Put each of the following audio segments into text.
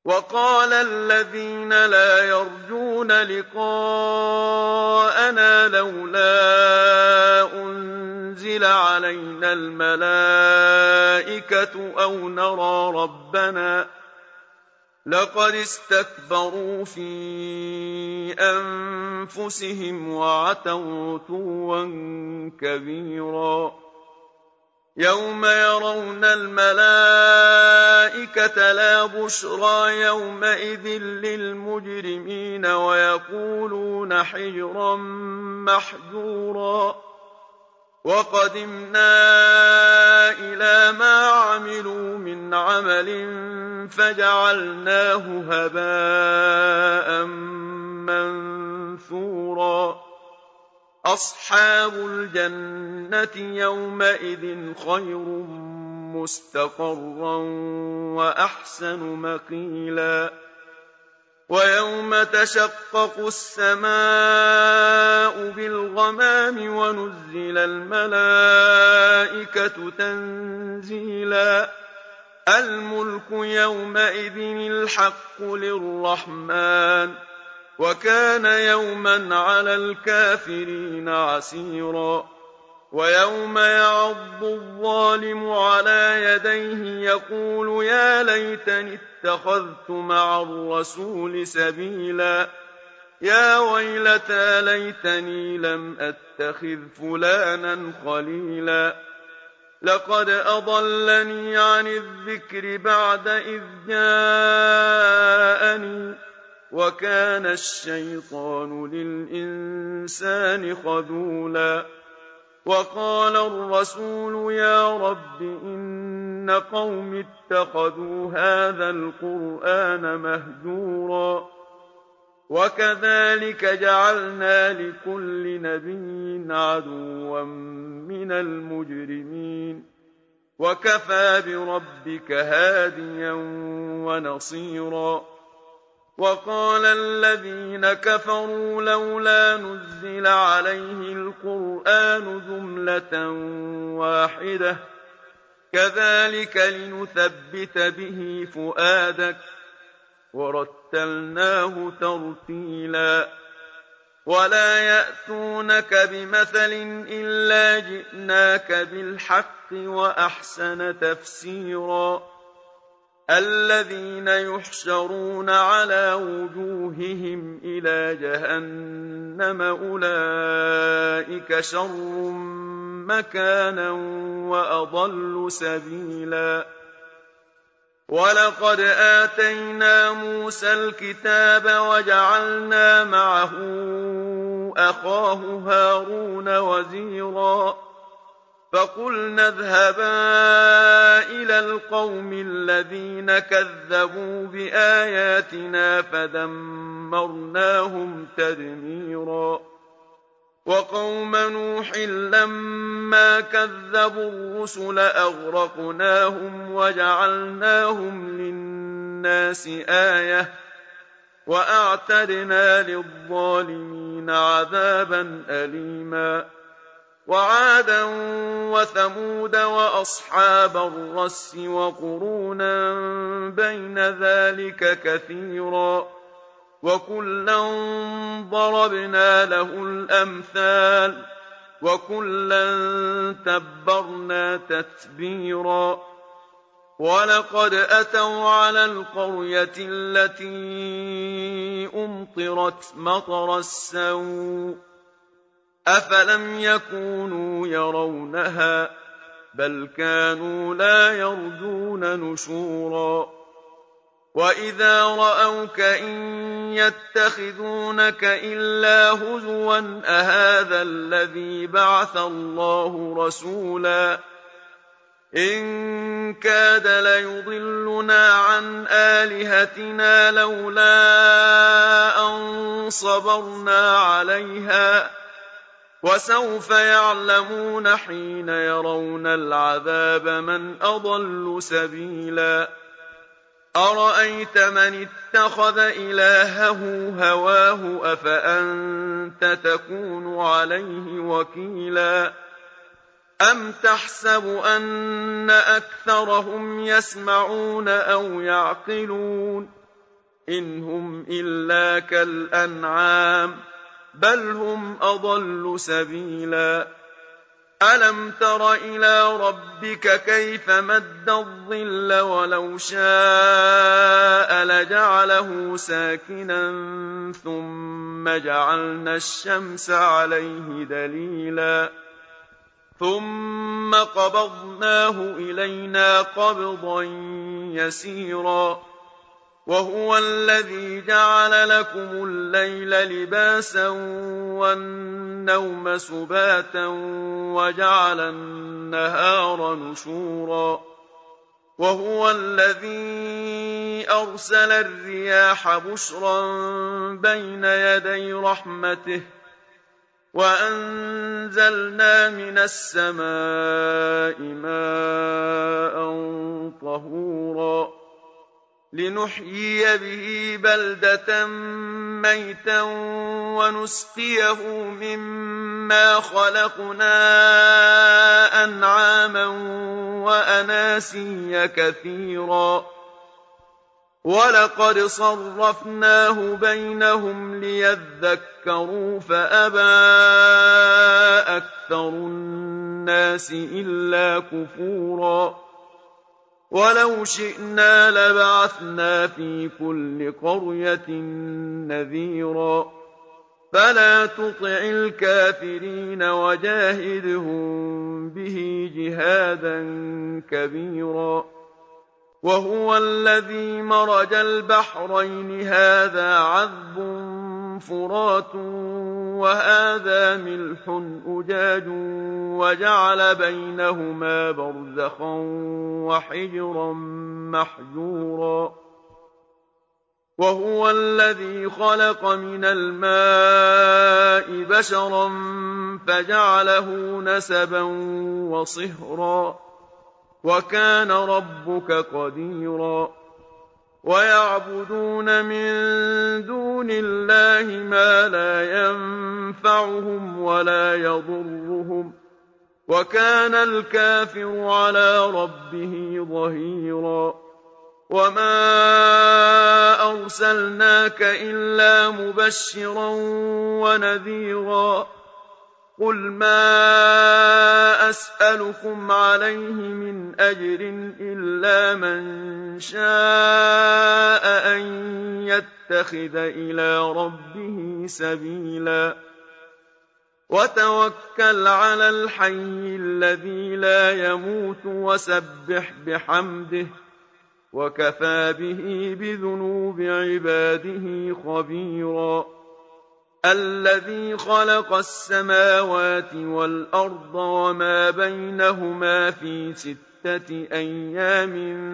وقال الذين لا يرجون لقاءنا لولا أنزل علينا الملائكة أو نرى ربنا لقد استكبروا في أنفسهم وعتوا عتوا كبيرا يوم يرون الملائكة لا بشرى يومئذ للمجرمين ويقولون حجرا محجورا وقدمنا إلى ما عملوا من عمل فجعلناه هباء منثورا أصحاب الجنة يومئذ خير مستقرا وأحسن مقيلا ويوم تشقق السماء بالغمام ونزل الملائكة تنزيلا الملك يومئذ الحق للرحمن وكان يوما على الكافرين عسيرا ويوم يعض الظالم على يديه يقول يا ليتني اتخذت مع الرسول سبيلا يا ويلتى ليتني لم أتخذ فلانا خليلا لقد أضلني عن الذكر بعد إذ جاءني وكان الشيطان للإنسان خذولا وقال الرسول يا رب إن قوم اتخذوا هذا القرآن مهجورا وكذلك جعلنا لكل نبي عدوا من المجرمين وكفى بربك هاديا ونصيرا وقال الذين كفروا لولا نزل عليه القرآن جملة واحدة كذلك لنثبت به فؤادك ورتلناه ترتيلا ولا يأتونك بمثل إلا جئناك بالحق وأحسن تفسيرا الذين يحشرون على وجوههم إلى جهنم أولئك شر مكانا وأضل سبيلا ولقد آتينا موسى الكتاب وجعلنا معه أخاه هارون وزيرا فقلنا اذهبا إلى القوم الذين كذبوا بآياتنا فدمرناهم تدميرا وقوم نوح لما كذبوا الرسل أغرقناهم وجعلناهم للناس آية وأعتدنا للظالمين عذابا أليما وعادا وثمود وأصحاب الرس وقرونا بين ذلك كثيرا وكلا ضربنا له الأمثال وكلا تبرنا تتبيرا ولقد أتوا على القرية التي أمطرت مطر السوء أفلم يكونوا يرونها بل كانوا لا يرجون نشورا وإذا رأوك إن يتخذونك إلا هزوا أهذا الذي بعث الله رسولا إن كاد ليضلنا عن آلهتنا لولا أن صبرنا عليها وسوف يعلمون حين يرون العذاب من أضل سبيلا أرأيت من اتخذ إلهه هواه أفأنت تكون عليه وكيلا أم تحسب أن أكثرهم يسمعون أو يعقلون إِنْ هُمْ إِلَّا كَالْأَنْعَامِ بَلْ هُمْ أَضَلُّ سَبِيلًا أَلَمْ تَرَ إِلَىٰ رَبِّكَ كَيْفَ مَدَّ الظِّلَّ وَلَوْ شَاءَ لَجَعَلَهُ سَاكِنًا ثُمَّ جَعَلْنَا الشَّمْسَ عَلَيْهِ دَلِيلًا ثُمَّ قَبَضْنَاهُ إِلَيْنَا قَبْضًا يَسِيرًا وَهُوَ الَّذِي جَعَلَ لَكُمُ اللَّيْلَ لِبَاسًا وَالنَّوْمَ سُبَاتًا وَجَعَلَ النَّهَارَ نُشُورًا وَهُوَ الَّذِي أَرْسَلَ الرِّيَاحَ بُشْرًا بَيْنَ يَدَيْ رَحْمَتِهِ وَأَنزَلْنَا مِنَ السَّمَاءِ مَاءً طَهُورًا لِنُحْيِيَ بِهِ بَلْدَةً مَّيْتًا وَنُسْقِيَهُ مِمَّا خَلَقْنَا أَنْعَامًا وَأَنَاسِيَّ كَثِيرًا وَلَقَدْ صَرَّفْنَاهُ بَيْنَهُمْ لِيَذَّكَّرُوا فَأَبَىٰ أَكْثَرُ النَّاسِ إِلَّا كُفُورًا وَلَوْ شِئْنَا لَبَعَثْنَا فِي كُلِّ قَرْيَةٍ نَّذِيرًا فَلَا تُطِعِ الْكَافِرِينَ وَجَاهِدْهُم بِهِ جِهَادًا كَبِيرًا وَهُوَ الَّذِي مَرَجَ الْبَحْرَيْنِ هَٰذَا عَذْبٌ فُرَاتٌ وَهَٰذَا مِلْحٌ أُجَاجٌ وَجَعَلَ بَيْنَهُمَا بَرْزَخًا وَحِجْرًا مَّحْجُورًا وَهُوَ الَّذِي خَلَقَ مِنَ الْمَاءِ بَشَرًا فَجَعَلَهُ نَسَبًا وَصِهْرًا وَكَانَ رَبُّكَ قَدِيرًا وَيَعْبُدُونَ مِن دُونِ اللَّهِ مَا لَا يَنفَعُهُمْ وَلَا يَضُرُّهُمْ وَكَانَ الْكَافِرُ عَلَىٰ رَبِّهِ ظَهِيرًا وَمَا أَرْسَلْنَاكَ إِلَّا مُبَشِّرًا وَنَذِيرًا قُلْ مَا أَسْأَلُكُمْ عَلَيْهِ مِنْ أَجْرٍ إِلَّا مَن شَاءَ أَن يَتَّخِذَ إِلَىٰ رَبِّهِ سَبِيلًا وَتَوَكَّلْ عَلَى الْحَيِّ الَّذِي لَا يَمُوتُ وَسَبِّحْ بِحَمْدِهِ وَكَفَىٰ بِهِ بِذُنُوبِ عِبَادِهِ خَبِيرًا الَّذِي خَلَقَ السَّمَاوَاتِ وَالْأَرْضَ وَمَا بَيْنَهُمَا فِي 6 أَيَّامٍ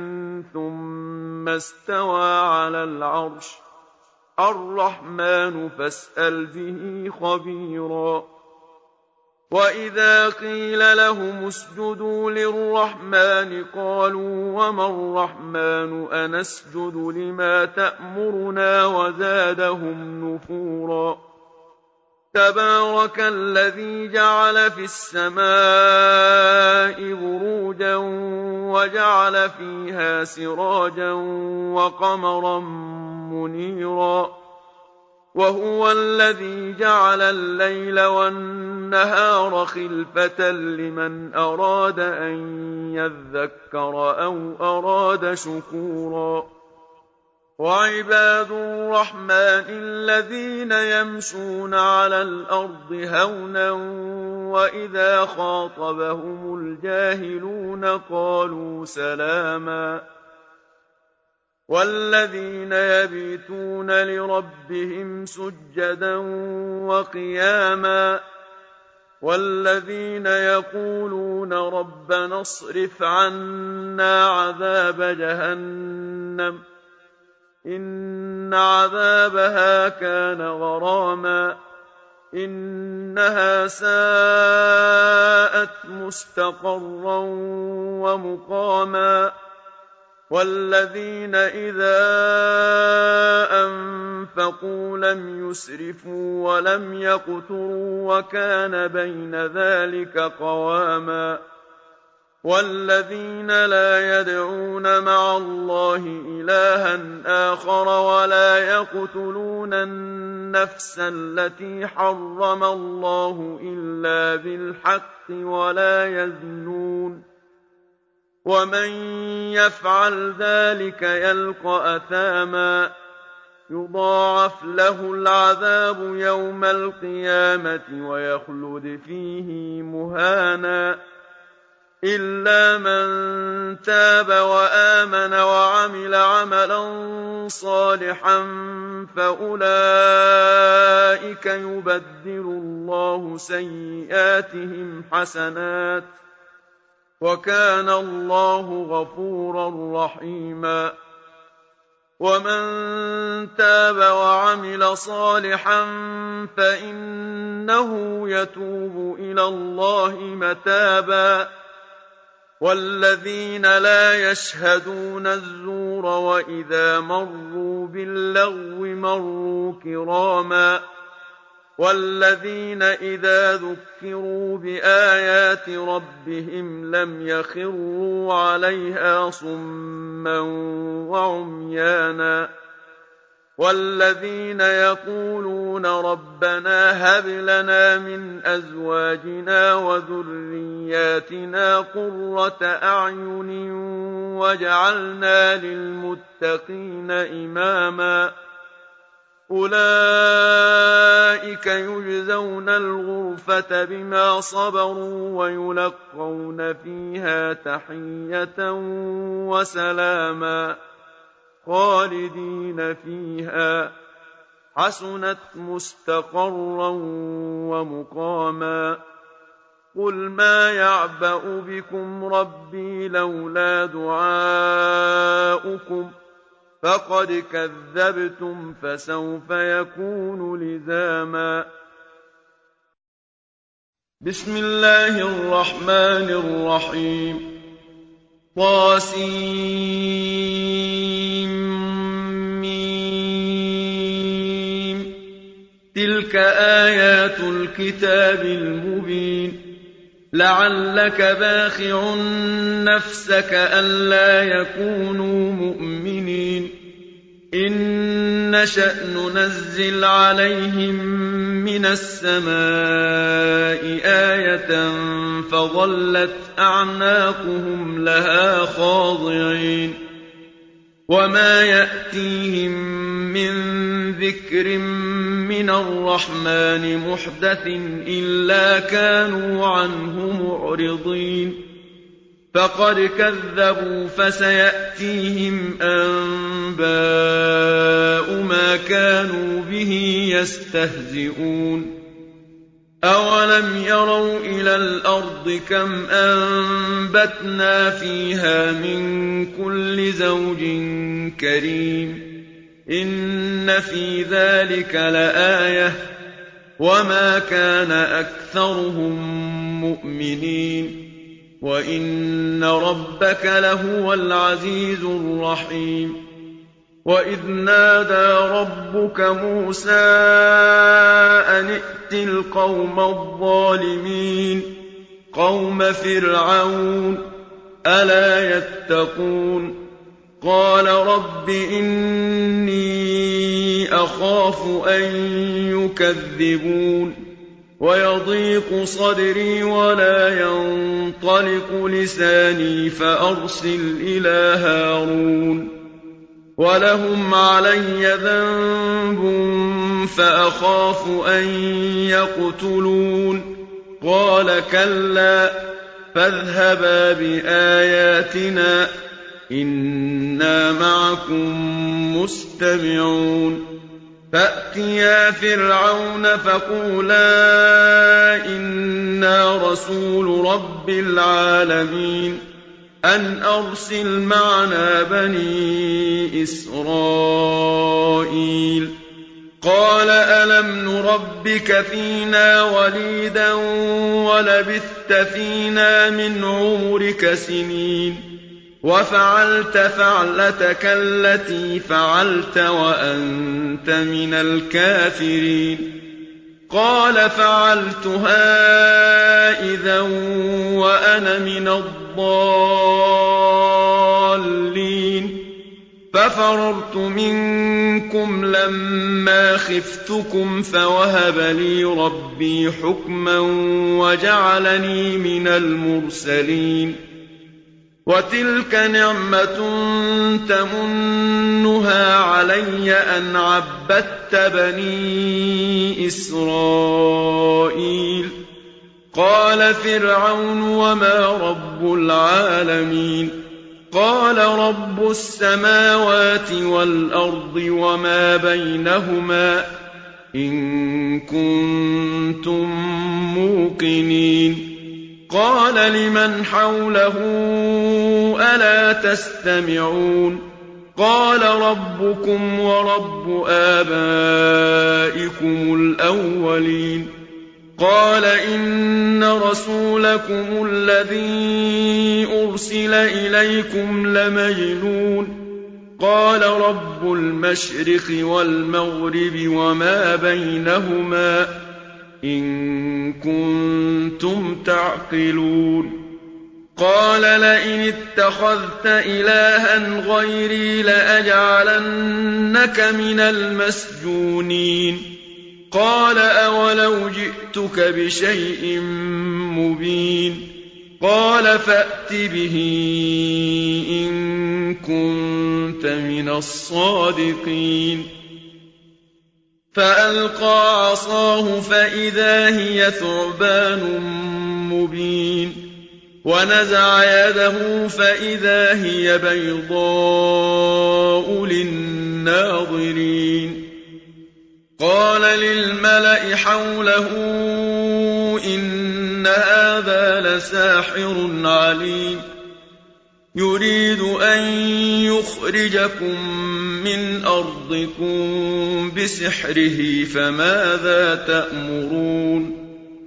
ثُمَّ اسْتَوَىٰ عَلَى الْعَرْشِ الرَّحْمَٰنُ فَاسْأَلْ بِهِ خَبِيرًا وَإِذَا قِيلَ لَهُمُ اسْجُدُوا لِلرَّحْمَٰنِ قَالُوا وَمَا الرَّحْمَٰنُ أَنَسْجُدُ لِمَا تَأْمُرُنَا وَزَادَهُمْ نُفُورًا تَبَارَكَ الَّذِي جَعَلَ فِي السَّمَاءِ بُرُوجًا وَجَعَلَ فِيهَا سِرَاجًا وَقَمَرًا مُّنِيرًا وَهُوَ الَّذِي جَعَلَ اللَّيْلَ وَالنَّهَارَ خِلْفَةً لِّمَنْ أَرَادَ أَن يَذَّكَّرَ أَوْ أَرَادَ شُكُورًا وَعِبَادُ الرَّحْمَٰنِ الَّذِينَ يَمْشُونَ عَلَى الْأَرْضِ هَوْنًا وَإِذَا خَاطَبَهُمُ الْجَاهِلُونَ قَالُوا سَلَامًا وَالَّذِينَ يَبِيتُونَ لِرَبِّهِمْ سُجَّدًا وَقِيَامًا وَالَّذِينَ يَقُولُونَ رَبَّنَا اصْرِفْ عَنَّا عَذَابَ جَهَنَّمَ إِنَّ عَذَابَهَا كَانَ غَرَامًا إِنَّهَا سَاءَتْ مُسْتَقَرًّا وَمُقَامًا وَالَّذِينَ إِذَا أَنفَقُوا لَمْ يُسْرِفُوا وَلَمْ يَقْتُرُوا وَكَانَ بَيْنَ ذَٰلِكَ قَوَامًا وَالَّذِينَ لَا يَدْعُونَ مَعَ اللَّهِ إِلَٰهًا آخَرَ وَلَا يَقْتُلُونَ النَّفْسَ الَّتِي حَرَّمَ اللَّهُ إِلَّا بِالْحَقِّ وَلَا يَزْنُونَ ۚ وَمَن يَفْعَلْ ذَٰلِكَ يَلْقَ أَثَامًا يُضَاعَفْ لَهُ الْعَذَابُ يَوْمَ الْقِيَامَةِ وَيَخْلُدْ فِيهِ مُهَانًا إِلَّا مَن تَابَ وَآمَنَ وَعَمِلَ عَمَلًا صَالِحًا فَأُولَٰئِكَ يُبَدِّلُ اللَّهُ سَيِّئَاتِهِمْ حَسَنَاتٍ ۗ وَكَانَ اللَّهُ غَفُورًا رَّحِيمًا. وَمَن تَابَ وَعَمِلَ صَالِحًا فَإِنَّهُ يَتُوبُ إِلَى اللَّهِ مَتَابًا. وَالَّذِينَ لَا يَشْهَدُونَ الزُّورَ وَإِذَا مَرُّوا بِاللَّغْوِ مَرُّوا كِرَامًا. وَالَّذِينَ إِذَا ذُكِّرُوا بِآيَاتِ رَبِّهِمْ لَمْ يَخِرُّوا عَلَيْهَا صُمًّا وَعُمْيَانًا. وَالَّذِينَ يَقُولُونَ رَبَّنَا هَبْ لَنَا مِنْ أَزْوَاجِنَا وَذُرِّيَّاتِنَا قُرَّةَ أَعْيُنٍ وَاجْعَلْنَا لِلْمُتَّقِينَ إِمَامًا. أُولَٰئِكَ يُجْزَوْنَ الْغُرْفَةَ بِمَا صَبَرُوا وَيُلَقَّوْنَ فِيهَا تَحِيَّةً وَسَلَامًا خَالِدِينَ فِيهَا ۚ حَسُنَتْ مُسْتَقَرًّا وَمُقَامًا. قُلْ مَا يَعْبَأُ بِكُمْ رَبِّي لَوْلَا دُعَاؤُكُمْ ۖ فَقَدْ كَذَّبْتُمْ فَسَوْفَ يَكُونُ لِزَامًا. بسم الله الرحمن الرحيم. طاسيم. تلك آيات الكتاب المبين. لعلك باخع نفسك ألا يكونوا مؤمنين. إن نشأ ننزل عليهم من السماء آية فظلت أعناقهم لها خاضعين. وما يأتيهم من ذكر من الرحمن محدث إلا كانوا عنه معرضين. فقد كذبوا فسيأتيهم أنباء ما كانوا به يستهزئون. أَوَلَمْ يَرَوْا إِلَى الْأَرْضِ كَمْ أَنبَتْنَا فِيهَا مِن كُلِّ زَوْجٍ كَرِيمٍ. إِنَّ فِي ذَلِكَ لَآيَةً ۖ وَمَا كَانَ أَكْثَرُهُم مُّؤْمِنِينَ. وَإِنَّ رَبَّكَ لَهُوَ الْعَزِيزُ الرَّحِيمُ. وَإِذْ نَادَىٰ رَبُّكَ مُوسَىٰ أَنِ ائْتِ الْقَوْمَ الظَّالِمِينَ قَوْمَ فِرْعَوْنَ ۚ أَلَا يَتَّقُونَ. قَالَ رَبِّ إِنِّي أَخَافُ أَن يُكَذِّبُونِ. وَيَضِيقُ صَدْرِي وَلَا يَنطَلِقُ لِسَانِي فَأَرْسِلْ إِلَىٰ هَارُونَ وَلَهُمْ عَلَيَّ ذَنبٌ فَأَخَافُ أَن يَقْتُلُونِ. قَالَ كَلَّا فَاذْهَبَا بِآيَاتِنَا إِنَّا مَعَكُم مُّسْتَمِعُونَ. فَأْتِيَا فِرْعَوْنَ فَقُولَا إِنَّا رَسُولُ رَبِّ الْعَالَمِينَ أَنْ أَرْسِلْ مَعَنَا بَنِي إِسْرَائِيلَ. قَالَ أَلَمْ نُرَبِّكَ فِينَا وَلِيدًا وَلَبِثْتَ فِينَا مِنْ عُمُرِكَ سِنِينَ وَفَعَلْتَ فَعْلَتَكَ الَّتِي فَعَلْتَ وَأَنتَ مِنَ الْكَافِرِينَ. قَالَ فَعَلْتُهَا إِذًا وَأَنَا مِنَ الضَّالِّينَ. الضالين ففررت منكم لما خفتكم فوهب لي ربي حكما وجعلني من المرسلين وتلك نعمة تمنها علي أن عبدت بني إسرائيل قال فرعون وما رب العالمين قال رب السماوات والأرض وما بينهما إن كنتم موقنين قال لمن حوله ألا تستمعون قال ربكم ورب آبائكم الأولين قال إن رسولكم الذي أرسل إليكم لمجنون قال رب المشرق والمغرب وما بينهما إن كنتم تعقلون قال لئن اتخذت إلها غيري لأجعلنك من المسجونين قال أولو جئتك بشيء مبين قال فأت به إن كنت من الصادقين فألقى عصاه فإذا هي ثعبان مبين ونزع يده فإذا هي بيضاء للناظرين قال للملأ حوله إن هذا لساحر عليم يريد أن يخرجكم من أرضكم بسحره فماذا تأمرون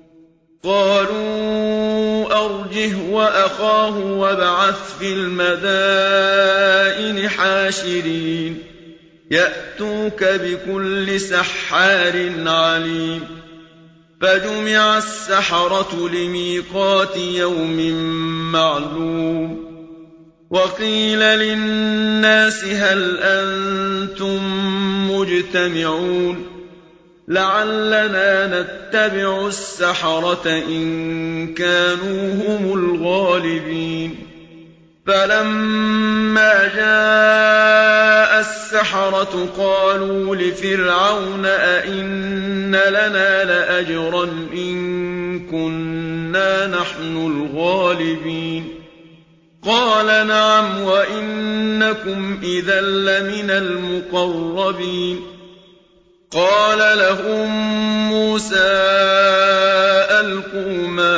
قالوا أرجه وأخاه وابعث في المدائن حاشرين يأتوك بكل سحار عليم فجمع السحرة لميقات يوم معلوم وقيل للناس هل أنتم مجتمعون لعلنا نتبع السحرة إن كانوا هم الغالبين فلما جاء السحرة قالوا لفرعون أئن لنا لأجرا إن كنا نحن الغالبين قال نعم وإنكم إذا لمن المقربين قال لهم موسى ألقوا ما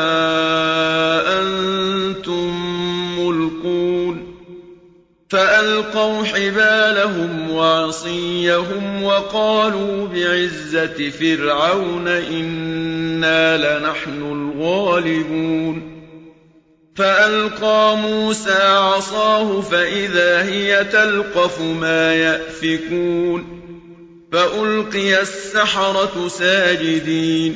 أنتم ملقون فألقوا حبالهم وعصيهم وقالوا بعزة فرعون إنا لنحن الغالبون فألقى موسى عصاه فإذا هي تلقف ما يأفكون فألقي السحرة ساجدين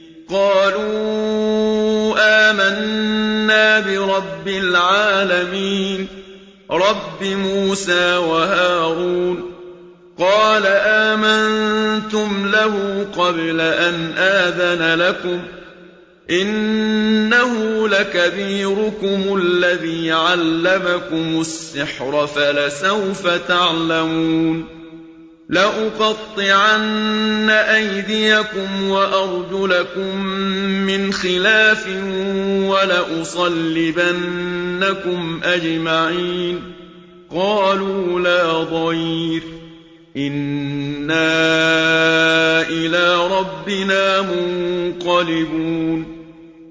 قالوا آمنا برب العالمين رب موسى وهارون قال آمنتم له قبل أن آذن لكم إنه لكبيركم الذي علمكم السحر فلسوف تعلمون لأقطعن أيديكم وأرجلكم من خلاف ولأصلبنكم أجمعين قالوا لا ضير إنا إلى ربنا منقلبون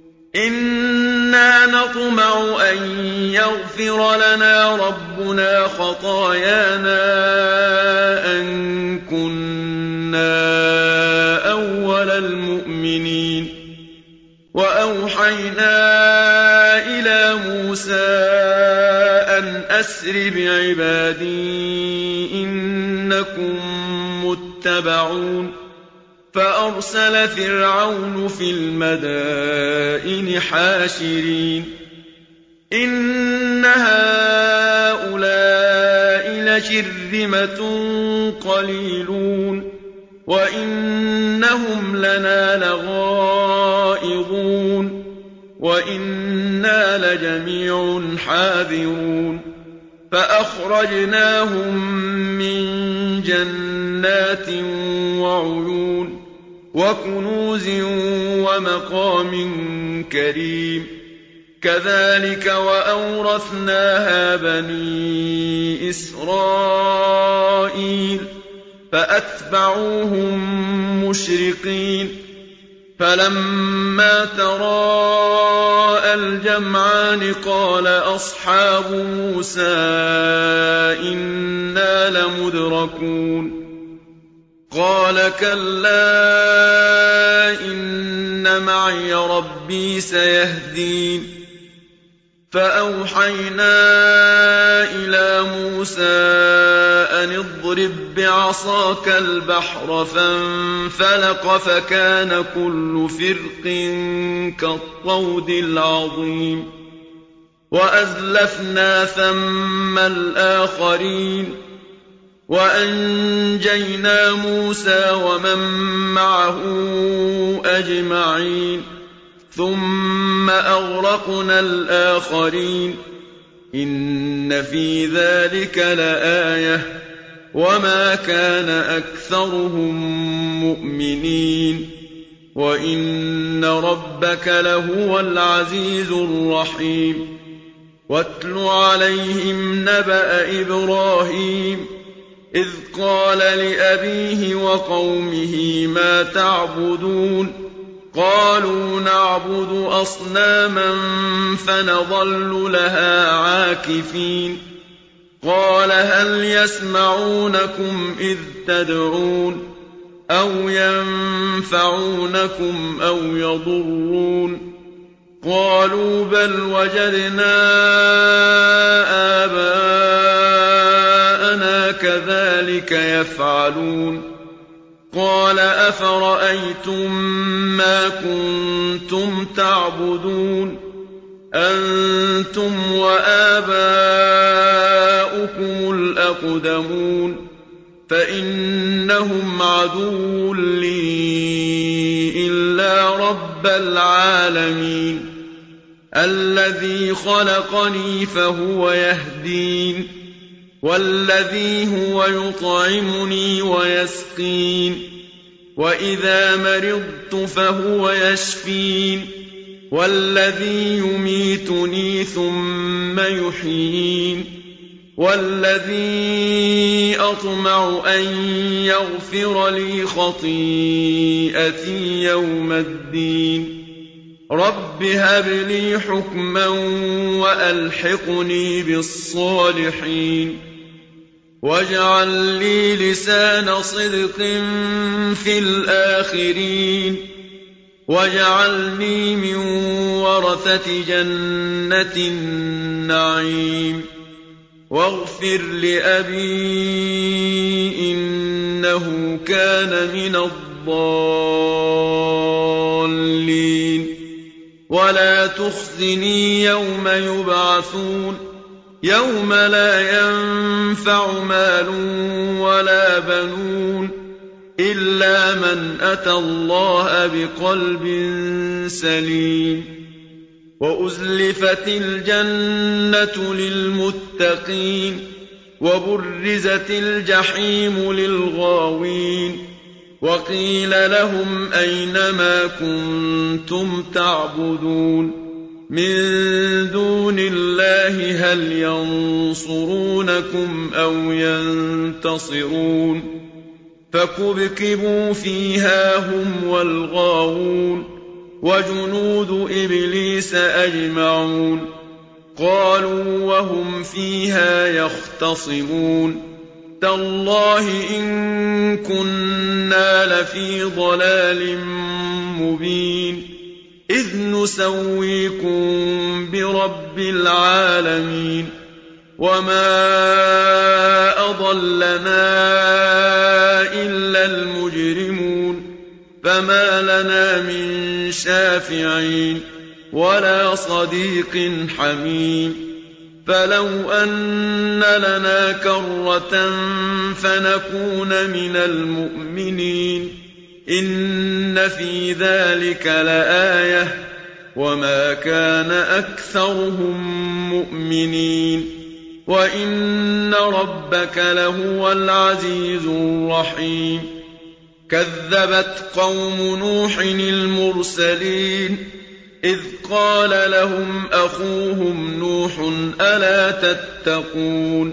إنا نطمع أن يغفر لنا ربنا خطايانا أن كنا أول المؤمنين وأوحينا إلى موسى أن أسر بعبادي إنكم متبعون فأرسل فرعون في المدائن حاشرين إِنَّ هَٰؤُلَاءِ لَشِرْذِمَةٌ قَلِيلُونَ وَإِنَّهُمْ لَنَا لَغَائِظُونَ وَإِنَّا لَجَمِيعٌ حَاذِرُونَ فَأَخْرَجْنَاهُم مِّن جَنَّاتٍ وَعُيُونٍ وَكُنُوزٍ وَمَقَامٍ كَرِيمٍ كَذَٰلِكَ وَأَوْرَثْنَاهَا بَنِي إِسْرَائِيلَ فَأَتْبَعُوهُم مُّشْرِقِينَ فَلَمَّا تَرَاءَى الْجَمْعَانِ قَالَ أَصْحَابُ مُوسَىٰ إِنَّا لَمُدْرَكُونَ قَالَ كَلَّا إِنَّ مَعِيَ رَبِّي سَيَهْدِينِ فَأَوْحَيْنَا إِلَىٰ مُوسَىٰ أَنِ اضْرِب بِّعَصَاكَ الْبَحْرَ فَانفَلَقَ فَكَانَ كُلُّ فِرْقٍ كَالطَّوْدِ الْعَظِيمِ وَأَزْلَفْنَا ثَمَّ الْآخَرِينَ وَأَنجَيْنَا مُوسَىٰ وَمَن مَّعَهُ أَجْمَعِينَ ثُمَّ أَغْرَقْنَا الْآخَرِينَ إِنَّ فِي ذَٰلِكَ لَآيَةً وَمَا كَانَ أَكْثَرُهُم مُّؤْمِنِينَ وَإِنَّ رَبَّكَ لَهُوَ الْعَزِيزُ الرَّحِيمُ وَاتْلُ عَلَيْهِمْ نَبَأَ إِبْرَاهِيمَ إِذْ قَالَ لِأَبِيهِ وَقَوْمِهِ مَا تَعْبُدُونَ قَالُوا نَعْبُدُ أَصْنَامًا فَنَظَلُّ لَهَا عَاكِفِينَ قَالَ هَلْ يَسْمَعُونَكُمْ إِذْ تَدْعُونَ أَوْ يَنفَعُونَكُمْ أَوْ يَضُرُّونَ قَالُوا بَلْ وَجَدْنَا آبَاءَنَا كَذَٰلِكَ يَفْعَلُونَ قَالَ أَفَرَأَيْتُم مَّا كُنتُمْ تَعْبُدُونَ أَنتُمْ وَآبَاؤُكُمُ الْأَقْدَمُونَ فَإِنَّهُمْ عَدُوٌّ لِّي إِلَّا رَبَّ الْعَالَمِينَ الَّذِي خَلَقَنِي فَهُوَ يَهْدِينِ وَالَّذِي هُوَ يُطْعِمُنِي وَيَسْقِينِ وَإِذَا مَرِضْتُ فَهُوَ يَشْفِينِ وَالَّذِي يُمِيتُنِي ثُمَّ يُحْيِينِ وَالَّذِي أَطْمَعُ أَن يَغْفِرَ لِي خَطِيئَتِي يَوْمَ الدِّينِ رَبِّ هَبْ لِي حُكْمًا وَأَلْحِقْنِي بِالصَّالِحِينَ وَاجْعَل لِّي لِسَانَ صِدْقٍ فِي الْآخِرِينَ وَاجْعَلْنِي مِن وَرَثَةِ جَنَّةِ النَّعِيمِ وَاغْفِرْ لِأَبِي إِنَّهُ كَانَ مِنَ الضَّالِّينَ وَلَا تُخْزِنِي يَوْمَ يُبْعَثُونَ يَوْمَ لَا يَنفَعُ مَالٌ وَلَا بَنُونَ إِلَّا مَنْ أَتَى اللَّهَ بِقَلْبٍ سَلِيمٍ وَأُزْلِفَتِ الْجَنَّةُ لِلْمُتَّقِينَ وَبُرِّزَتِ الْجَحِيمُ لِلْغَاوِينَ وَقِيلَ لَهُمْ أَيْنَ مَا كُنتُمْ تَعْبُدُونَ مِن دُونِ اللَّهِ هَلْ يَنصُرُونَكُمْ أَوْ يَنتَصِرُونَ فَكُبْكِبُوا فِيهَا هُمْ وَالْغَاوُونَ وَجُنُودُ إِبْلِيسَ أَجْمَعُونَ قَالُوا وَهُمْ فِيهَا يَخْتَصِمُونَ تَاللَّهِ إِن كُنَّا لَفِي ضَلَالٍ مُّبِينٍ إِذْ نُسَوِّيكُم بِرَبِّ الْعَالَمِينَ وَمَا أَضَلَّنَا إِلَّا الْمُجْرِمُونَ فَمَا لَنَا مِن شَافِعِينَ ولا صديق حميم فلو أن لنا كرة فنكون من المؤمنين إن في ذلك لآية وما كان أكثرهم مؤمنين وإن ربك لهو العزيز الرحيم كذبت قوم نوح المرسلين إذ قال لهم أخوهم نوح ألا تتقون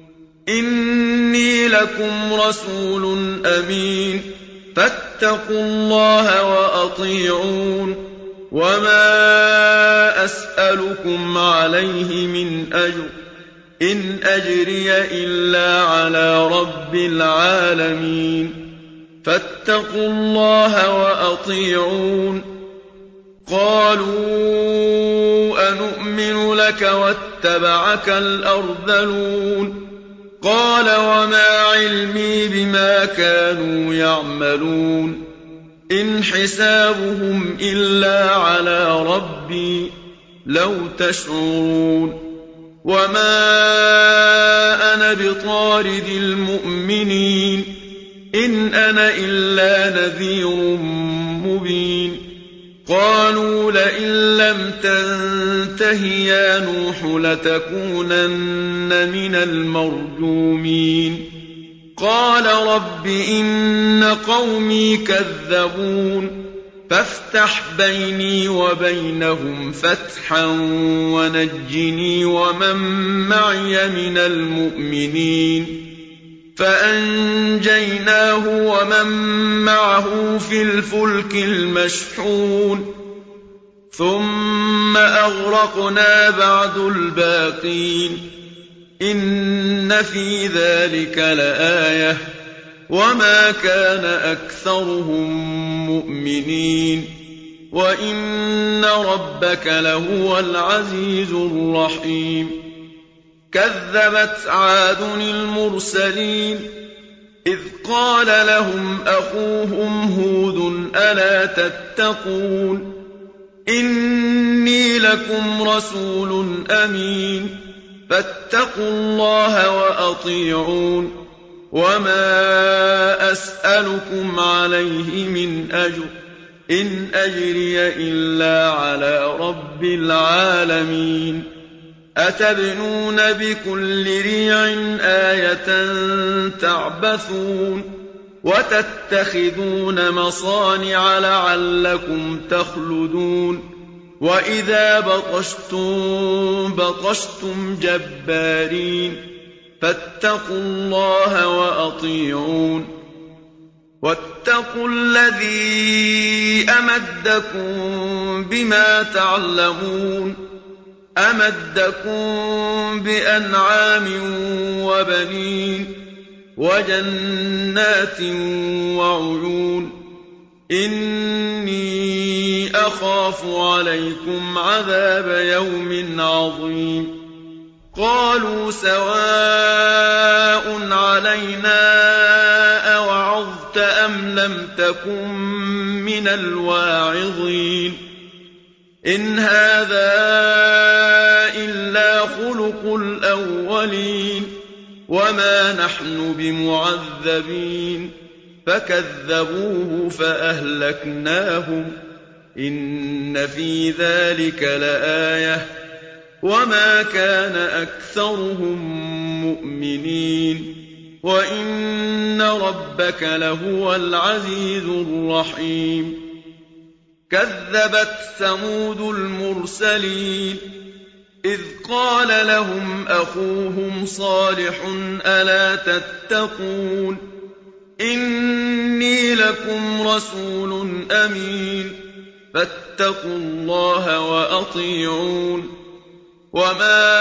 إني لكم رسول أمين فاتقوا الله وأطيعون وما أسألكم عليه من أجر إن أجري إلا على رب العالمين فاتقوا الله وأطيعون قالوا أنؤمن لك واتبعك الأرذلون قال وما علمي بما كانوا يعملون إن حسابهم إلا على ربي لو تشعرون وما أنا بطارد المؤمنين إن أنا إلا نذير مبين قالوا لئن لم تنته يا نوح لتكونن من المرجومين قال رب إن قومي كذبون فافتح بيني وبينهم فتحا ونجني ومن معي من المؤمنين فأنجيناه ومن معه في الفلك المشحون ثم أغرقنا بعد الباقين إن في ذلك لآية وما كان أكثرهم مؤمنين وإن ربك لهو العزيز الرحيم كذبت عاد المرسلين إذ قال لهم أخوهم هود ألا تتقون إني لكم رسول أمين فاتقوا الله وأطيعون وما أسألكم عليه من أجر إن أجري إلا على رب العالمين أتبنون بكل ريع آية تعبثون وتتخذون مصانع لعلكم تخلدون وإذا بطشتم بطشتم جبارين فاتقوا الله وأطيعون واتقوا الذي أمدكم بما تعلمون أمدكم بأنعام وبنين وجنات وعيون إني أخاف عليكم عذاب يوم عظيم قالوا سواء علينا أوعظت أم لم تكن من الواعظين إن هذا إلا خلق الأولين وما نحن بمعذبين فكذبوه فأهلكناهم إن في ذلك لآية وما كان أكثرهم مؤمنين وإن ربك لهو العزيز الرحيم كذبت ثمود المرسلين إذ قال لهم أخوهم صالح ألا تتقون إني لكم رسول أمين فاتقوا الله وأطيعون وما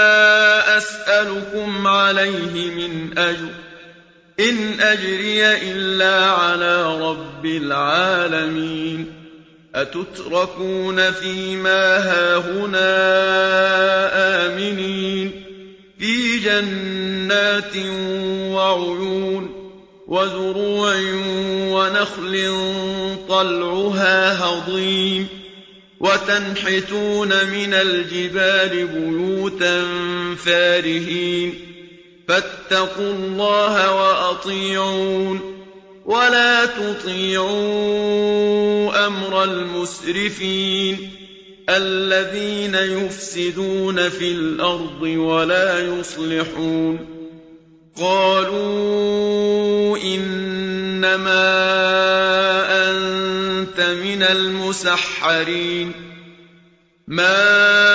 أسألكم عليه من أجر إن أجري إلا على رب العالمين أتتركون فيما هاهنا آمنين في جنات وعيون وزروع ونخل طلعها هضيم وتنحتون من الجبال بيوتا فارهين فاتقوا الله وأطيعون ولا تطيعوا أمر المسرفين الذين يفسدون في الأرض ولا يصلحون قالوا إنما أنت من المسحرين ما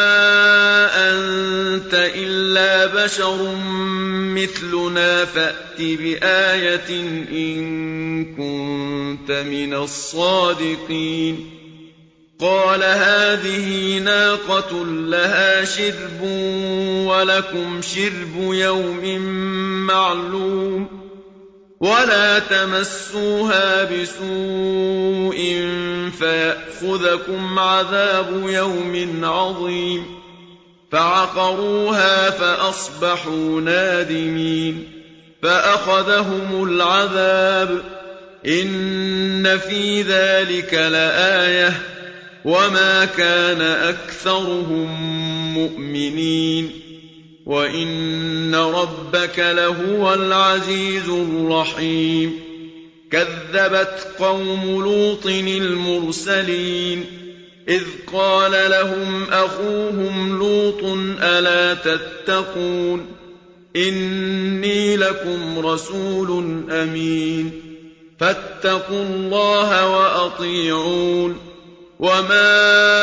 أنت إلا بشر مثلنا فأت بآية إن كنت من الصادقين قال هذه ناقة لها شرب ولكم شرب يوم معلوم ولا تمسوها بسوء فيأخذكم عذاب يوم عظيم فعقروها فأصبحوا نادمين فأخذهم العذاب إن في ذلك لآية وما كان أكثرهم مؤمنين وإن ربك لهو العزيز الرحيم كذبت قوم لوط المرسلين إذ قال لهم أخوهم لوط ألا تتقون إني لكم رسول أمين فاتقوا الله وأطيعون وما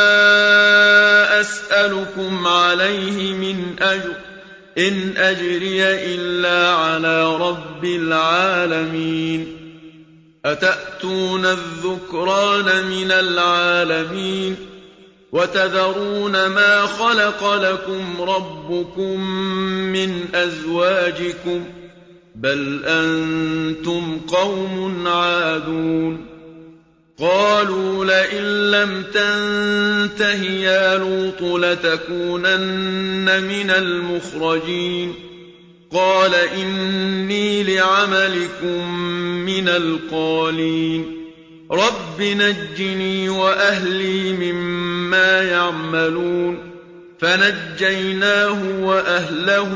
أسألكم عليه من أجر إن أجري إلا على رب العالمين أتأتون الذكران من العالمين وتذرون ما خلق لكم ربكم من أزواجكم بل أنتم قوم عادون قالوا لئن لم تنته يا لوط لتكونن من المخرجين قال إني لعملكم من القالين رب نجني وأهلي مما يعملون فنجيناه وأهله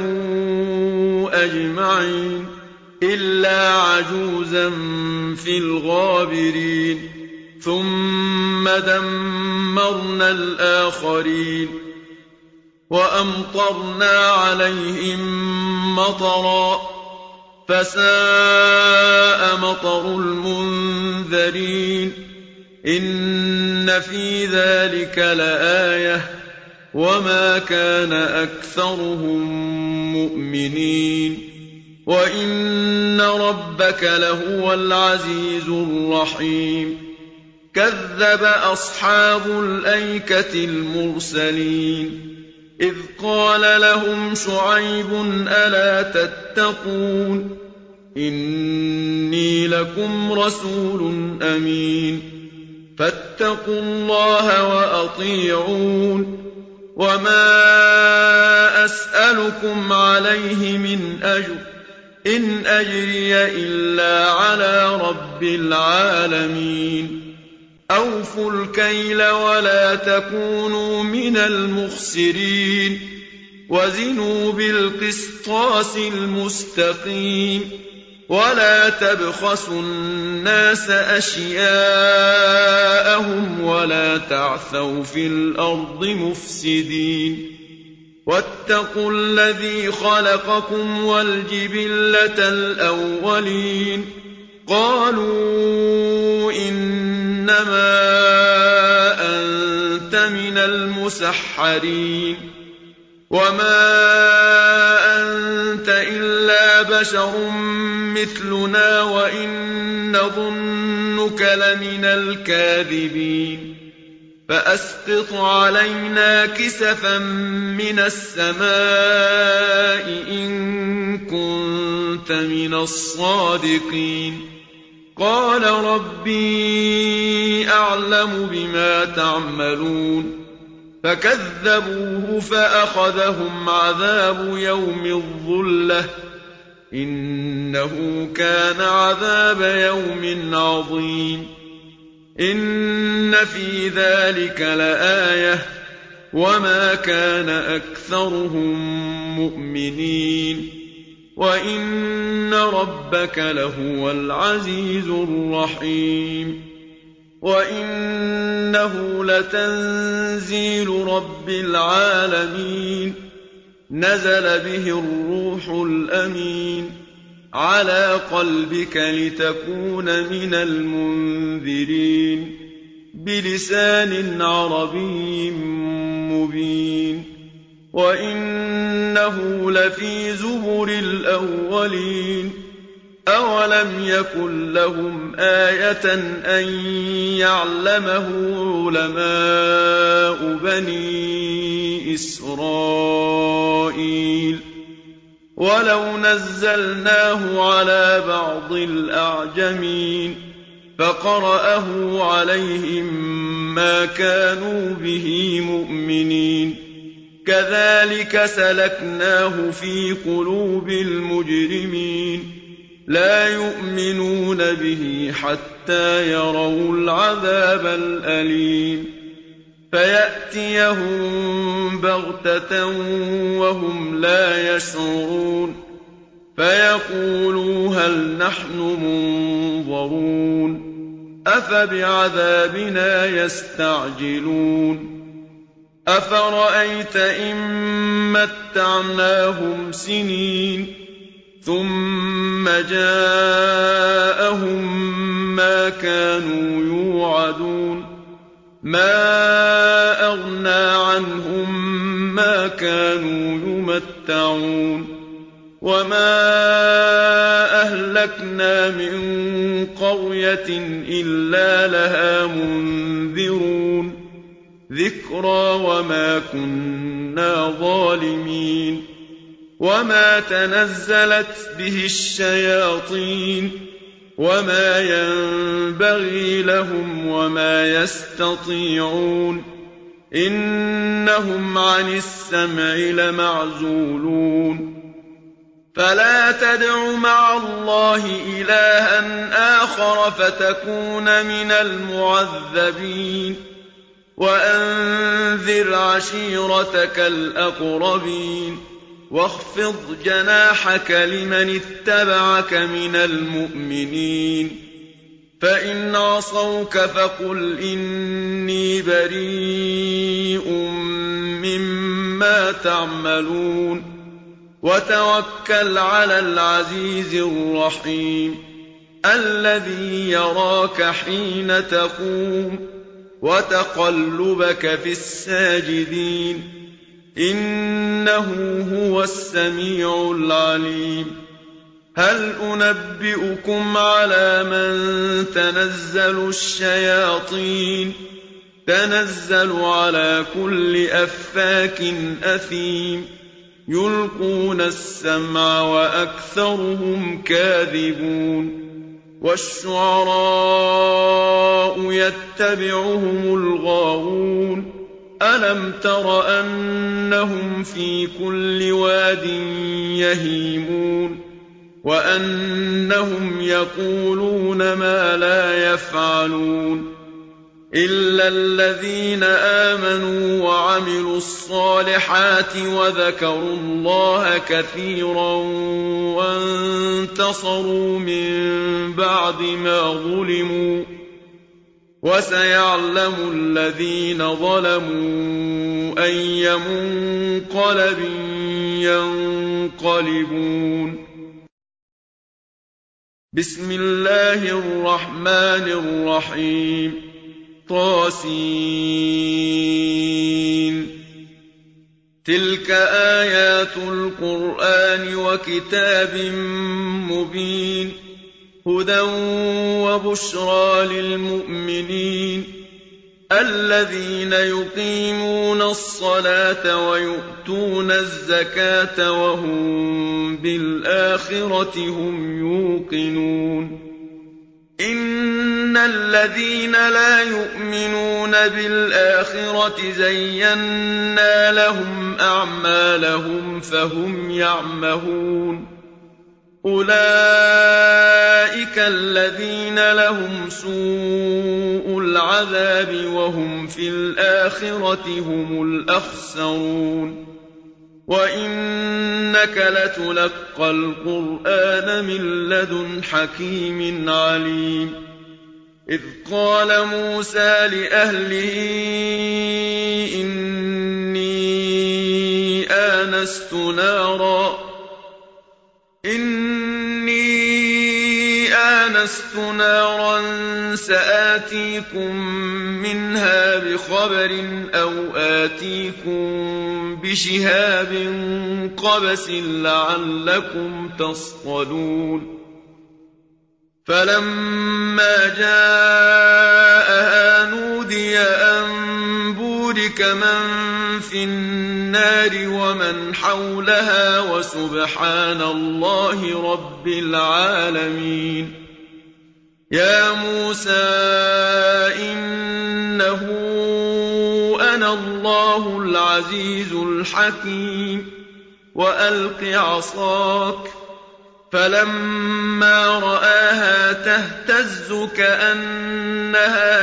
أجمعين إلا عجوزا في الغابرين ثم دمرنا الآخرين وأمطرنا عليهم مطرا فساء مطر المنذرين إن في ذلك لآية وما كان أكثرهم مؤمنين وإن ربك لهو العزيز الرحيم كذب أصحاب الأيكة المرسلين إذ قال لهم شعيب ألا تتقون إني لكم رسول أمين فاتقوا الله وأطيعون وما أسألكم عليه من أجر إن أجري إلا على رب العالمين أوفوا الكيل ولا تكونوا من المخسرين وزنوا بالقسطاس المستقيم ولا تبخسوا الناس أشياءهم ولا تعثوا في الأرض مفسدين واتقوا الذي خلقكم والجبلة الأولين قالوا إنما أنت من المسحرين وما أنت إلا بشر مثلنا وإن نظنك لمن الكاذبين فأسقط علينا كسفا من السماء إن كنت من الصادقين قال ربي أعلم بما تعملون فكذبوه فأخذهم عذاب يوم الظلة إنه كان عذاب يوم عظيم إِنَّ فِي ذَٰلِكَ لَآيَةً ۖ وَمَا كَانَ أَكْثَرُهُم مُّؤْمِنِينَ وَإِنَّ رَبَّكَ لَهُوَ الْعَزِيزُ الرَّحِيمُ وَإِنَّهُ لَتَنزِيلُ رَبِّ الْعَالَمِينَ نَزَلَ بِهِ الرُّوحُ الْأَمِينُ عَلَىٰ قَلْبِكَ لِتَكُونَ مِنَ الْمُنذِرِينَ بِلِسَانٍ عَرَبِيٍّ مُّبِينٍ وَإِنَّهُ لَفِي زُبُرِ الْأَوَّلِينَ أَوَلَمْ يَكُن لَّهُمْ آيَةً أَن يَعْلَمَهُ عُلَمَاءُ بَنِي إِسْرَائِيلَ وَلَوْ نَزَّلْنَاهُ عَلَىٰ بَعْضِ الْأَعْجَمِينَ فَقَرَأَهُ عَلَيْهِم مَّا كَانُوا بِهِ مُؤْمِنِينَ كَذَٰلِكَ سَلَكْنَاهُ فِي قُلُوبِ الْمُجْرِمِينَ لَا يُؤْمِنُونَ بِهِ حَتَّىٰ يَرَوُا الْعَذَابَ الْأَلِيمَ فَيَأْتِيَهُم بَغْتَةً وَهُمْ لَا يَشْعُرُونَ فَيَقُولُوا هَلْ نَحْنُ مُنظَرُونَ أَفَبِعَذَابِنَا يَسْتَعْجِلُونَ أَفَرَأَيْتَ إِن مَّتَّعْنَاهُمْ سِنِينَ ثُمَّ جَاءَهُم مَّا كَانُوا يُوعَدُونَ مَا أَغْنَىٰ عَنْهُم مَّا كَانُوا يُمَتَّعُونَ وَمَا أَهْلَكْنَا مِن قَرْيَةٍ إِلَّا لَهَا مُنذِرُونَ ذِكْرَىٰ وَمَا كُنَّا ظَالِمِينَ وَمَا تَنَزَّلَتْ بِهِ الشَّيَاطِينُ وَمَا يَنبَغِي لَهُمْ وَمَا يَسْتَطِيعُونَ إِنَّهُمْ عَنِ السَّمْعِ لَمَعْزُولُونَ فَلَا تَدْعُ مَعَ اللَّهِ إِلَٰهًا آخَرَ فَتَكُونَ مِنَ الْمُعَذَّبِينَ وَأَنذِرْ عَشِيرَتَكَ الْأَقْرَبِينَ وَاخْفِضْ جَنَاحَكَ لِمَنِ اتَّبَعَكَ مِنَ الْمُؤْمِنِينَ فَإِنْ عَصَوْكَ فَقُلْ إِنِّي بَرِيءٌ مِّمَّا تَعْمَلُونَ وَتَوَكَّلْ عَلَى الْعَزِيزِ الرَّحِيمِ الَّذِي يَرَاكَ حِينَ تَقُومُ وَتَقَلُّبَكَ فِي السَّاجِدِينَ إِنَّهُ هُوَ السَّمِيعُ الْعَلِيمُ هَلْ أُنَبِّئُكُمْ عَلَىٰ مَن تَنَزَّلُ الشَّيَاطِينُ تَنَزَّلُ عَلَىٰ كُلِّ أَفَّاكٍ أَثِيمٍ يُلْقُونَ السَّمْعَ وَأَكْثَرُهُمْ كَاذِبُونَ وَالشُّعَرَاءُ يَتَّبِعُهُمُ الْغَاوُونَ أَلَمْ تَرَ أَنَّهُمْ فِي كُلِّ وَادٍ يَهِيمُونَ وَأَنَّهُمْ يَقُولُونَ مَا لَا يَفْعَلُونَ إِلَّا الَّذِينَ آمَنُوا وَعَمِلُوا الصَّالِحَاتِ وَذَكَرُوا اللَّهَ كَثِيرًا وَانتَصَرُوا مِن بَعْدِ مَا ظُلِمُوا وَسَيَعْلَمُ الَّذِينَ ظَلَمُوا أَيَّ مُنقَلَبٍ يَنقَلِبُونَ بسم الله الرحمن الرحيم طاسين تلك آيات القرآن وكتاب مبين هدى وبشرى للمؤمنين الذين يقيمون الصلاة ويؤتون الزكاة وهم بالآخرة هم يوقنون إن الذين لا يؤمنون بالآخرة زينا لهم أعمالهم فهم يعمهون أُولَٰئِكَ الَّذِينَ لَهُمْ سُوءُ الْعَذَابِ وَهُمْ فِي الْآخِرَةِ هُمُ الْأَخْسَرُونَ وَإِنَّكَ لَتُلَقَّى الْقُرْآنَ مِن لَّدُنْ حَكِيمٍ عَلِيمٍ إِذْ قَالَ مُوسَىٰ لِأَهْلِهِ إِنِّي آنَسْتُ نَارًا سَآتِيكُم مِّنْهَا بِخَبَرٍ أَوْ آتِيكُم بِشِهَابٍ قَبَسٍ لَّعَلَّكُمْ تَصْطَلُونَ فَلَمَّا جَاءَهَا نُودِيَ أَن بُورِكَ مَن فِي النَّارِ وَمَنْ حَوْلَهَا وَسُبْحَانَ اللَّهِ رَبِّ الْعَالَمِينَ يَا مُوسَىٰ إِنَّهُ أَنَا اللَّهُ الْعَزِيزُ الْحَكِيمُ وَأَلْقِ عَصَاكَ فَلَمَّا رَآهَا تَهْتَزُّ كَأَنَّهَا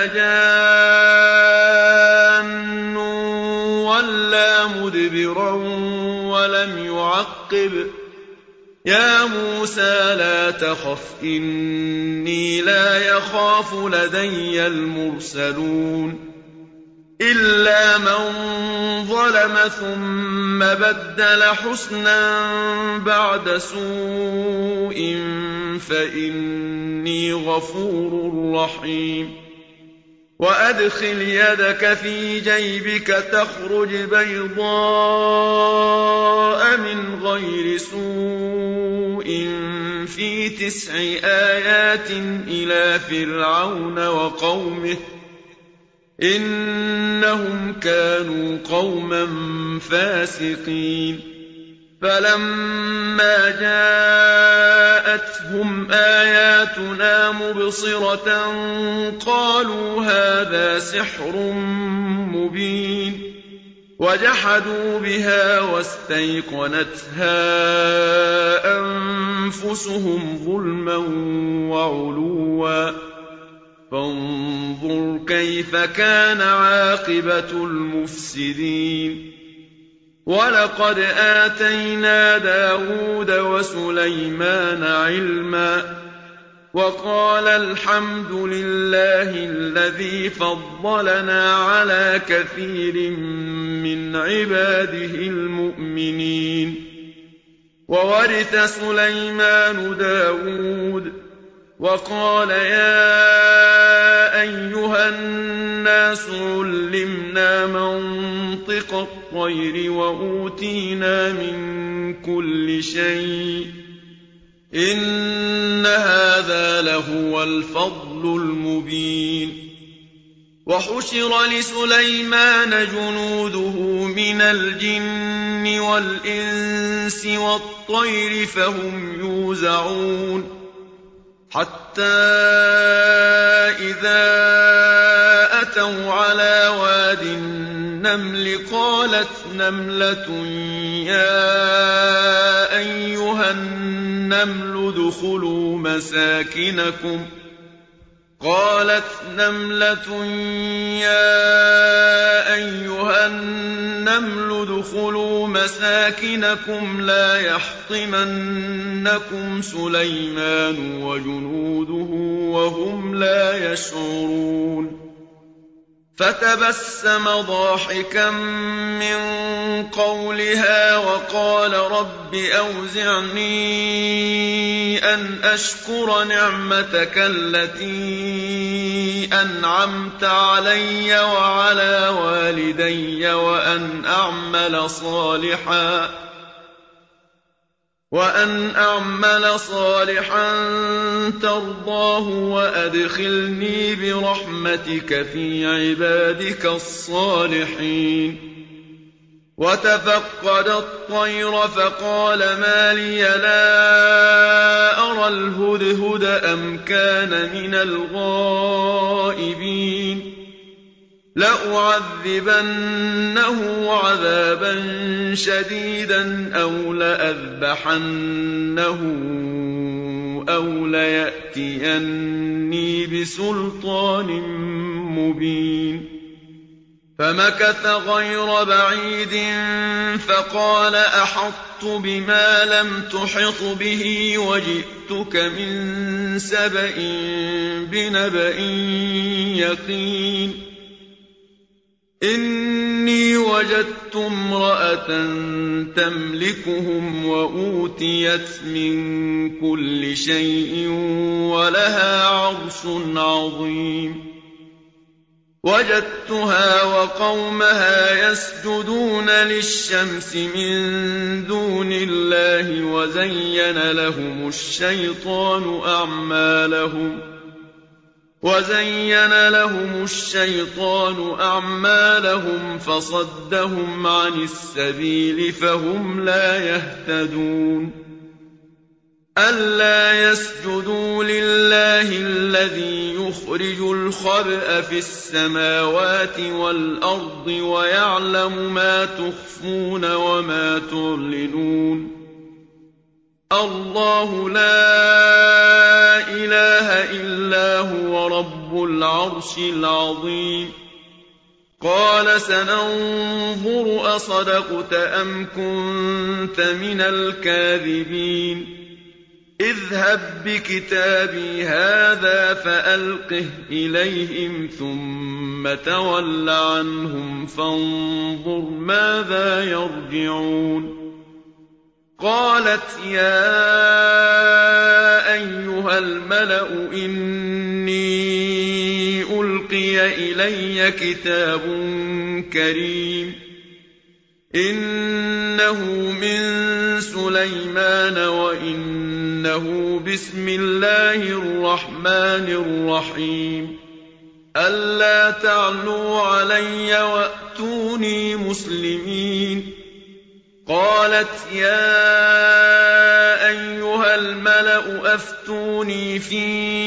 جَانٌّ وَلَّىٰ مُدْبِرًا وَلَمْ يُعَقِّبْ يَا مُوسَىٰ لَا تَخَفْ إِنِّي لَا يَخَافُ لَدَيَّ الْمُرْسَلُونَ إِلَّا مَن ظَلَمَ ثُمَّ بَدَّلَ حُسْنًا بَعْدَ سُوءٍ فَإِنِّي غَفُورٌ رَّحِيمٌ وَأَدْخِلْ يَدَكَ فِي جَيْبِكَ تَخْرُجْ بَيْضَاءَ مِنْ غَيْرِ سُوءٍ فِي 9 آيَاتٍ إِلَىٰ فِرْعَوْنَ وَقَوْمِهِ إِنَّهُمْ كَانُوا قَوْمًا فَاسِقِينَ فَلَمَّا جَاءَتْهُمْ آيَاتُنَا مُبْصِرَةً قَالُوا هَٰذَا سِحْرٌ مُّبِينٌ وَجَحَدُوا بِهَا وَاسْتَيْقَنَتْهَا أَنفُسُهُمْ ظُلْمًا وَعُلُوًّا فانظُرْ كَيْفَ كَانَ عَاقِبَةُ الْمُفْسِدِينَ وَلَقَدْ آتَيْنَا دَاوُودَ وَسُلَيْمَانَ عِلْمًا وَقَالَا الْحَمْدُ لِلَّهِ الَّذِي فَضَّلَنَا عَلَىٰ كَثِيرٍ مِّنْ عِبَادِهِ الْمُؤْمِنِينَ وَوَرِثَ سُلَيْمَانُ دَاوُودَ وَقَالَ يَا أَيُّهَا النَّاسُ عُلِّمْنَا مَنطِقَ الطَّيْرِ وَأُوتِينَا مِن كُلِّ شَيْءٍ إِنَّ هَٰذَا لَهُوَ الْفَضْلُ الْمُبِينُ وَحُشِرَ لِسُلَيْمَانَ جُنُودُهُ مِنَ الْجِنِّ وَالْإِنسِ وَالطَّيْرِ فَهُمْ يُوزَعُونَ حَتَّىٰ إِذَا أَتَوْا عَلَىٰ وَادِ النَّمْلِ قَالَتْ نَمْلَةٌ يَا أَيُّهَا النَّمْلُ ادْخُلُوا مَسَاكِنَكُمْ لَا يَحْطِمَنَّكُمْ سُلَيْمَانُ وَجُنُودُهُ وَهُمْ لَا يَشْعُرُونَ فَتَبَسَّمَ ضَاحِكًا مِّن قَوْلِهَا وَقَالَ رَبِّ أَوْزِعْنِي أَنْ أَشْكُرَ نِعْمَتَكَ الَّتِي أَنْعَمْتَ عَلَيَّ وَعَلَىٰ وَالِدَيَّ وَأَنْ أَعْمَلَ صَالِحًا تَرْضَاهُ وَأَدْخِلْنِي بِرَحْمَتِكَ فِي عِبَادِكَ الصَّالِحِينَ وَتَفَقَّدَ الطَّيْرَ فَقَالَ مَا لِيَ لَا أَرَى الْهُدْهُدَ أَمْ كَانَ مِنَ الْغَائِبِينَ لأعذبنه عذابا شديدا أو لأذبحنه أو ليأتيني بسلطان مبين فمكث غير بعيد فقال أحطت بما لم تحط به وجئتك من سبأ بنبأ يقين إني وجدت امرأة تملكهم وأوتيت من كل شيء ولها عرش عظيم وجدتها وقومها يسجدون للشمس من دون الله وزين لهم الشيطان أعمالهم فصدهم عن السبيل فهم لا يهتدون ألا يسجدوا لله الذي يخرج الخبأ في السماوات والأرض ويعلم ما تخفون وما تعلنون الله لا إله إلا هو رب العرش العظيم قال سننظر أصدقت أم كنت من الكاذبين اذهب بكتابي هذا فألقه إليهم ثم تول عنهم فانظر ماذا يرجعون قالت يا أيها الملأ إني ألقي إلي كتاب كريم إنه من سليمان وإنه بسم الله الرحمن الرحيم ألا تعلوا علي وأتوني مسلمين قالت يا أيها الملأ أفتوني في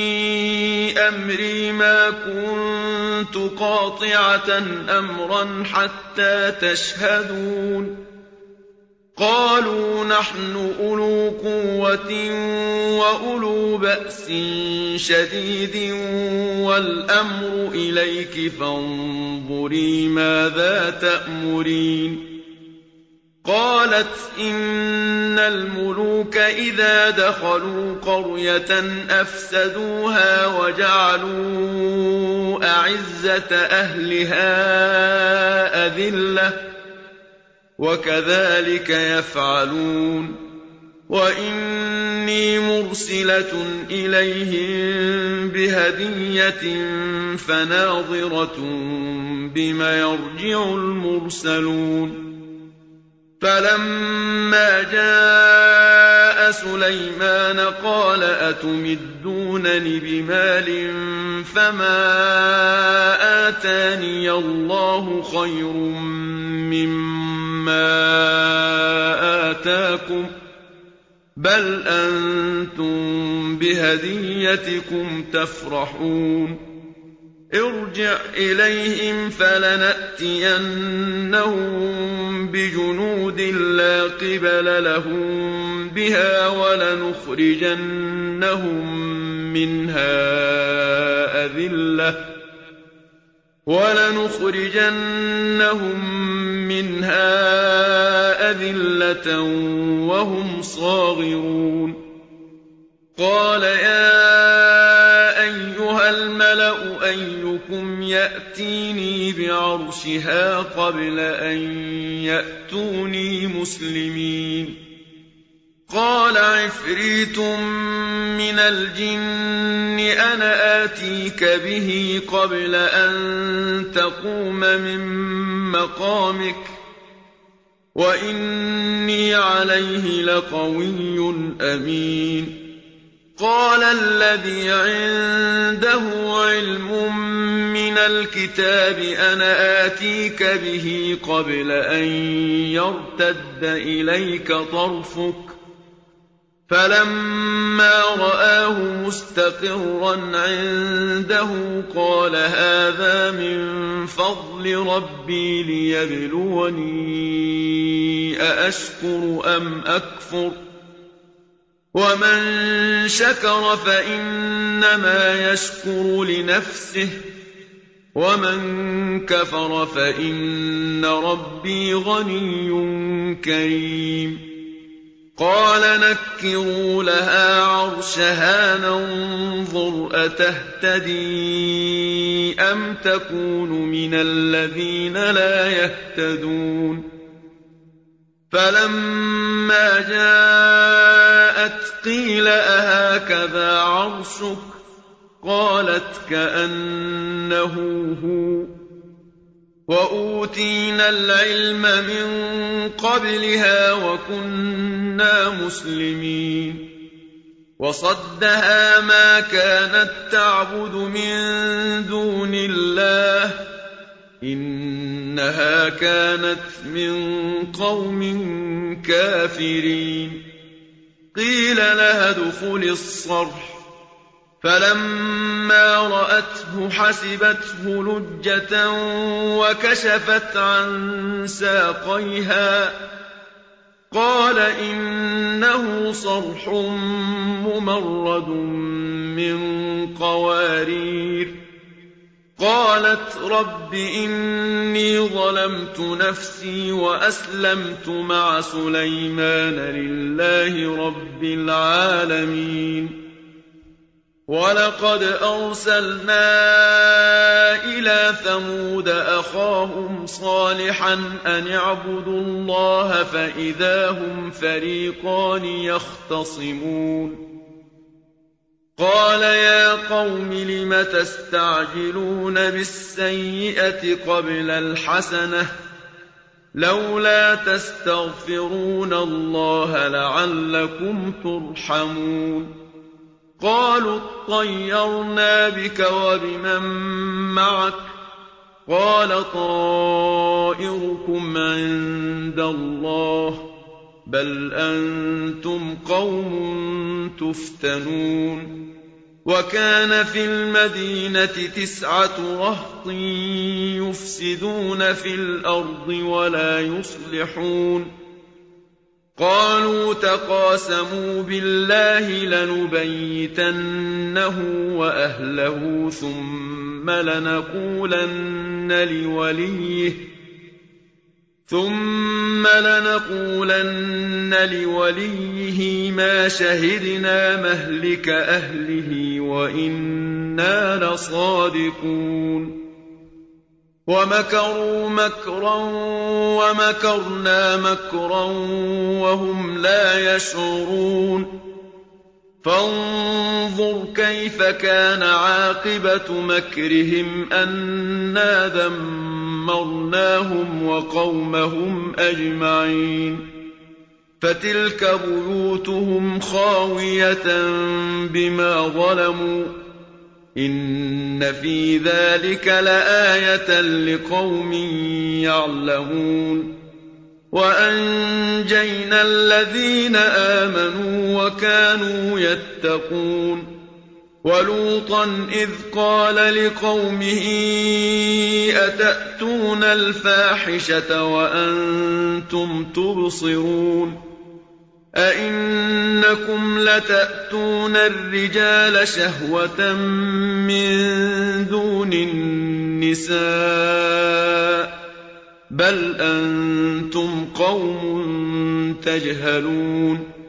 أمري ما كنت قاطعة أمرا حتى تشهدون قالوا نحن أولو قوة وأولو بأس شديد والأمر إليك فانظري ماذا تأمرين قالت إن الملوك إذا دخلوا قرية أفسدوها وجعلوا أعزة أهلها أذلة وكذلك يفعلون وإني مرسلة إليهم بهدية فناظرة بما يرجع المرسلون فلما جاء سليمان قال أتمدونني بمال فما آتاني الله خير مما آتاكم بل أنتم بهديتكم تفرحون ارجع إليهم فلنأتينهم بجنود لا قبل لهم بها ولنخرجنهم منها أذلة وهم صاغرون قال يا أيها الملأ أيكم يأتيني بعرشها قبل أن يأتوني مسلمين قال عفريت من الجن أنا آتيك به قبل أن تقوم من مقامك وإني عليه لقوي أمين قال الذي عنده علم من الكتاب أنا آتيك به قبل أن يرتد إليك طرفك فَلَمَّا رَآهُ مُسْتَقِرًّا عِندَهُ قَالَ هَٰذَا مِن فَضْلِ رَبِّي لِيَبْلُوَنِي أَأَشْكُرُ أَمْ أَكْفُرُ ۖ وَمَن شَكَرَ فَإِنَّمَا يَشْكُرُ لِنَفْسِهِ ۖ وَمَن كَفَرَ فَإِنَّ رَبِّي غَنِيٌّ كَرِيمٌ قَالَ نَكِّرُوا لَهَا عَرْشَهَا نَنظُرْ أَتَهْتَدِي أَمْ تَكُونُ مِنَ الَّذِينَ لَا يَهْتَدُونَ فَلَمَّا جَاءَتْ قِيلَ أَهَٰكَذَا عَرْشُكِ ۖ قَالَتْ كَأَنَّهُ هُوَ ۚ وَأُوتِينَا الْعِلْمَ مِن قَبْلِهَا وَكُنَّا مُسْلِمِينَ وَصَدَّهَا مَا كَانَت تَّعْبُدُ مِن دُونِ اللَّهِ ۖ إِنَّهَا كَانَتْ مِن قَوْمٍ كَافِرِينَ قِيلَ لَهَا ادْخُلِي الصَّرْحَ ۖ فَلَمَّا رَأَتْهُ حَسِبَتْهُ لُجَّةً وَكَشَفَتْ عَن سَاقَيْهَا ۚ قَالَ إِنَّهُ صَرْحٌ مُّمَرَّدٌ مِّن قَوَارِيرَ قَالَتْ رَبِّ إِنِّي ظَلَمْتُ نَفْسِي وَأَسْلَمْتُ مَعَ سُلَيْمَانَ لِلَّهِ رَبِّ الْعَالَمِينَ وَلَقَدْ أَرْسَلْنَا إِلَىٰ ثَمُودَ أَخَاهُمْ صَالِحًا أَنِ اعْبُدُوا اللَّهَ فَإِذَا هُمْ فَرِيقَانِ يَخْتَصِمُونَ قَالَ يَا قَوْمِ لِمَ تَسْتَعْجِلُونَ بِالسَّيِّئَةِ قَبْلَ الْحَسَنَةِ ۖ لَوْلَا تَسْتَغْفِرُونَ اللَّهَ لَعَلَّكُمْ تُرْحَمُونَ قَالُوا اطَّيَّرْنَا بِكَ وَبِمَن مَّعَكَ ۚ قَالَ طَائِرُكُمْ عِندَ اللَّهِ ۖ بَلْ أَنتُمْ قَوْمٌ تُفْتَنُونَ وَكَانَ فِي الْمَدِينَةِ 9 رَهْطٍ يُفْسِدُونَ فِي الْأَرْضِ وَلَا يُصْلِحُونَ قَالُوا تَقَاسَمُوا بِاللَّهِ لَنُبَيِّتَنَّهُ وَأَهْلَهُ ثُمَّ لَنَقُولَنَّ لِوَلِيِّهِ مَا شَهِدْنَا مَهْلِكَ أَهْلِهِ وَإِنَّا لَصَادِقُونَ وَمَكَرُوا مَكْرًا وَمَكَرْنَا مَكْرًا وَهُمْ لَا يَشْعُرُونَ فَانظُرْ كَيْفَ كَانَ عَاقِبَةُ مَكْرِهِمْ أَنَّا دَمَّرْنَاهُمْ وَقَوْمَهُمْ أَجْمَعِينَ فَتِلْكَ بُيُوتُهُمْ خَاوِيَةً بِمَا ظَلَمُوا ۗ إِنَّ فِي ذَلِكَ لَآيَةً لِقَوْمٍ يَعْلَمُونَ وَأَنجَيْنَا الَّذِينَ آمَنُوا وَكَانُوا يَتَّقُونَ وَلُوطًا إِذْ قَالَ لِقَوْمِهِ أَتَأْتُونَ الْفَاحِشَةَ وَأَنتُمْ تُبْصِرُونَ أَئِنَّكُمْ لَتَأْتُونَ الرِّجَالَ شَهْوَةً مِّن دُونِ النِّسَاءِ ۚ بَلْ أَنتُمْ قَوْمٌ تَجْهَلُونَ